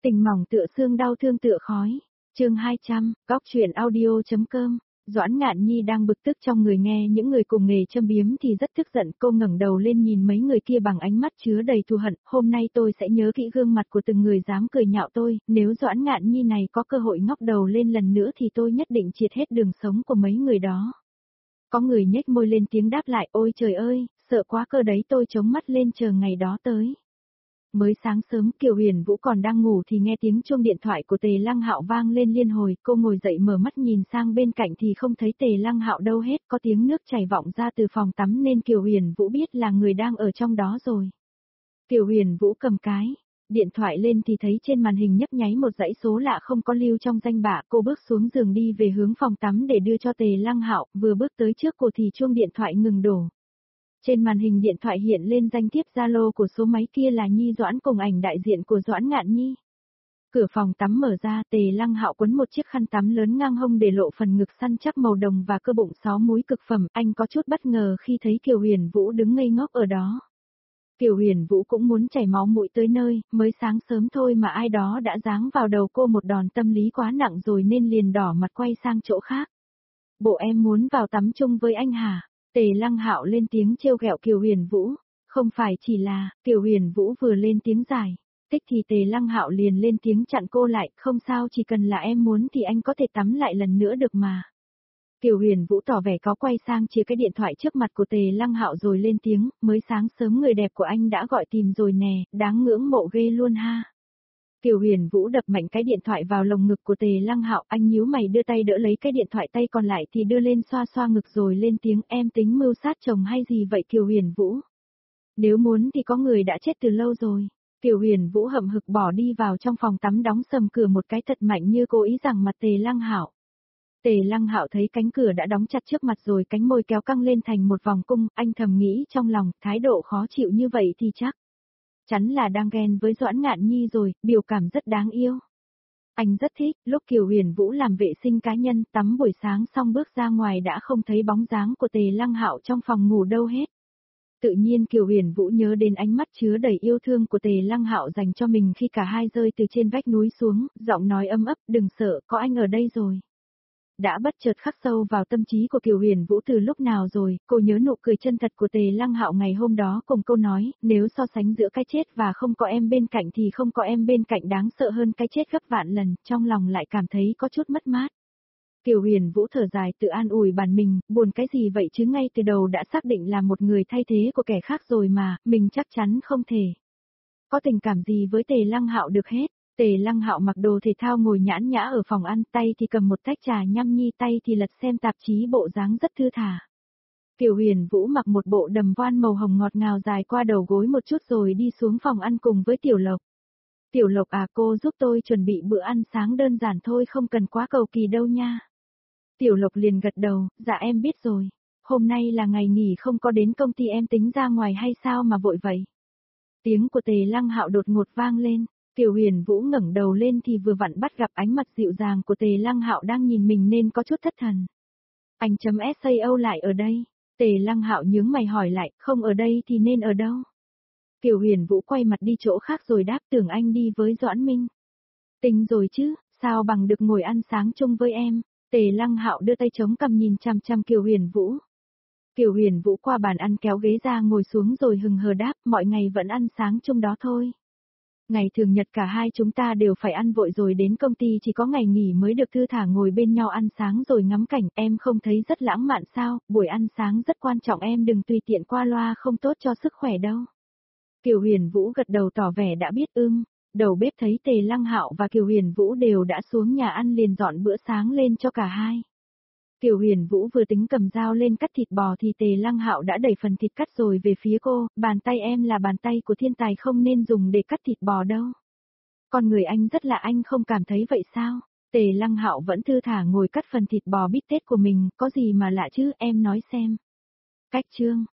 Tình mỏng tựa xương đau thương tựa khói. Chương 200, góc truyện audio.com. Doãn Ngạn Nhi đang bực tức trong người nghe những người cùng nghề châm biếm thì rất tức giận, cô ngẩng đầu lên nhìn mấy người kia bằng ánh mắt chứa đầy thù hận, hôm nay tôi sẽ nhớ kỹ gương mặt của từng người dám cười nhạo tôi, nếu Doãn Ngạn Nhi này có cơ hội ngóc đầu lên lần nữa thì tôi nhất định triệt hết đường sống của mấy người đó. Có người nhếch môi lên tiếng đáp lại, ôi trời ơi, sợ quá cơ đấy, tôi chống mắt lên chờ ngày đó tới. Mới sáng sớm Kiều Huyền Vũ còn đang ngủ thì nghe tiếng chuông điện thoại của Tề Lăng Hạo vang lên liên hồi, cô ngồi dậy mở mắt nhìn sang bên cạnh thì không thấy Tề Lăng Hạo đâu hết, có tiếng nước chảy vọng ra từ phòng tắm nên Kiều Huyền Vũ biết là người đang ở trong đó rồi. Kiều Huyền Vũ cầm cái điện thoại lên thì thấy trên màn hình nhấp nháy một dãy số lạ không có lưu trong danh bạ, cô bước xuống giường đi về hướng phòng tắm để đưa cho Tề Lăng Hạo, vừa bước tới trước cô thì chuông điện thoại ngừng đổ. Trên màn hình điện thoại hiện lên danh thiếp Zalo của số máy kia là Nhi Doãn cùng ảnh đại diện của Doãn Ngạn Nhi. Cửa phòng tắm mở ra, Tề Lăng Hạo quấn một chiếc khăn tắm lớn ngang hông để lộ phần ngực săn chắc màu đồng và cơ bụng 6 múi cực phẩm, anh có chút bất ngờ khi thấy Kiều Huyền Vũ đứng ngây ngốc ở đó. Kiều Huyền Vũ cũng muốn chảy máu mũi tới nơi, mới sáng sớm thôi mà ai đó đã giáng vào đầu cô một đòn tâm lý quá nặng rồi nên liền đỏ mặt quay sang chỗ khác. Bộ em muốn vào tắm chung với anh hả? Tề Lăng Hạo lên tiếng trêu ghẹo Kiều Huyền Vũ, không phải chỉ là, Kiều Huyền Vũ vừa lên tiếng giải, tích thì Tề Lăng Hạo liền lên tiếng chặn cô lại, không sao, chỉ cần là em muốn thì anh có thể tắm lại lần nữa được mà. Kiều Huyền Vũ tỏ vẻ có quay sang chia cái điện thoại trước mặt của Tề Lăng Hạo rồi lên tiếng, mới sáng sớm người đẹp của anh đã gọi tìm rồi nè, đáng ngưỡng mộ ghê luôn ha. Kiều Huyền Vũ đập mạnh cái điện thoại vào lồng ngực của Tề Lăng Hạo, anh nhíu mày đưa tay đỡ lấy cái điện thoại, tay còn lại thì đưa lên xoa xoa ngực rồi lên tiếng, em tính mưu sát chồng hay gì vậy Kiều Huyền Vũ? Nếu muốn thì có người đã chết từ lâu rồi. Kiều Huyền Vũ hậm hực bỏ đi vào trong phòng tắm, đóng sầm cửa một cái thật mạnh như cố ý rằng mặt Tề Lăng Hạo. Tề Lăng Hạo thấy cánh cửa đã đóng chặt trước mặt rồi, cánh môi kéo căng lên thành một vòng cung, anh thầm nghĩ trong lòng, thái độ khó chịu như vậy thì chắn là đang ghen với Doãn Ngạn Nhi rồi, biểu cảm rất đáng yêu. Anh rất thích, lúc Kiều Huyền Vũ làm vệ sinh cá nhân, tắm buổi sáng xong bước ra ngoài đã không thấy bóng dáng của Tề Lăng Hạo trong phòng ngủ đâu hết. Tự nhiên Kiều Huyền Vũ nhớ đến ánh mắt chứa đầy yêu thương của Tề Lăng Hạo dành cho mình khi cả hai rơi từ trên vách núi xuống, giọng nói ấm ấp, đừng sợ, có anh ở đây rồi. Đã bất chợt khắc sâu vào tâm trí của Kiều Huyền Vũ từ lúc nào rồi, cô nhớ nụ cười chân thật của Tề Lăng Hạo ngày hôm đó cùng câu nói, nếu so sánh giữa cái chết và không có em bên cạnh thì không có em bên cạnh đáng sợ hơn cái chết gấp vạn lần, trong lòng lại cảm thấy có chút mất mát. Kiều Huyền Vũ thở dài tự an ủi bản mình, buồn cái gì vậy chứ, ngay từ đầu đã xác định là một người thay thế của kẻ khác rồi mà, mình chắc chắn không thể có tình cảm gì với Tề Lăng Hạo được hết. Tề Lăng Hạo mặc đồ thể thao ngồi nhãn nhã ở phòng ăn, tay thì cầm một tách trà nhâm nhi, tay thì lật xem tạp chí, bộ dáng rất thư thả. Kiều Huyền Vũ mặc một bộ đầm voan màu hồng ngọt ngào dài qua đầu gối một chút rồi đi xuống phòng ăn cùng với Tiểu Lộc. Tiểu Lộc à, cô giúp tôi chuẩn bị bữa ăn sáng đơn giản thôi, không cần quá cầu kỳ đâu nha. Tiểu Lộc liền gật đầu, dạ em biết rồi. Hôm nay là ngày nghỉ không có đến công ty, em tính ra ngoài hay sao mà vội vậy? Tiếng của Tề Lăng Hạo đột ngột vang lên. Kiều Huyền Vũ ngẩng đầu lên thì vừa vặn bắt gặp ánh mặt dịu dàng của Tề Lăng Hạo đang nhìn mình nên có chút thất thần. Anh chấm SAO lại ở đây. Tề Lăng Hạo nhướng mày hỏi lại, không ở đây thì nên ở đâu? Kiều Huyền Vũ quay mặt đi chỗ khác rồi đáp, tưởng anh đi với Doãn Minh. Tính rồi chứ, sao bằng được ngồi ăn sáng chung với em? Tề Lăng Hạo đưa tay chống cằm nhìn chằm chằm Kiều Huyền Vũ. Kiều Huyền Vũ qua bàn ăn kéo ghế ra ngồi xuống rồi hừng hờ đáp, mọi ngày vẫn ăn sáng chung đó thôi. Ngày thường nhật cả hai chúng ta đều phải ăn vội rồi đến công ty chỉ có ngày nghỉ mới được thư thả ngồi bên nhau ăn sáng rồi ngắm cảnh, em không thấy rất lãng mạn sao, buổi ăn sáng rất quan trọng, em đừng tùy tiện qua loa, không tốt cho sức khỏe đâu. Kiều Huyền Vũ gật đầu tỏ vẻ đã biết. Đầu bếp thấy Tề Lăng Hạo và Kiều Huyền Vũ đều đã xuống nhà ăn liền dọn bữa sáng lên cho cả hai. Kiều Huyền Vũ vừa tính cầm dao lên cắt thịt bò thì Tề Lăng Hạo đã đẩy phần thịt cắt rồi về phía cô, bàn tay em là bàn tay của thiên tài, không nên dùng để cắt thịt bò đâu. Con người anh rất lạ, anh không cảm thấy vậy sao? Tề Lăng Hạo vẫn thư thả ngồi cắt phần thịt bò bít tết của mình, có gì mà lạ chứ, em nói xem. Cách chương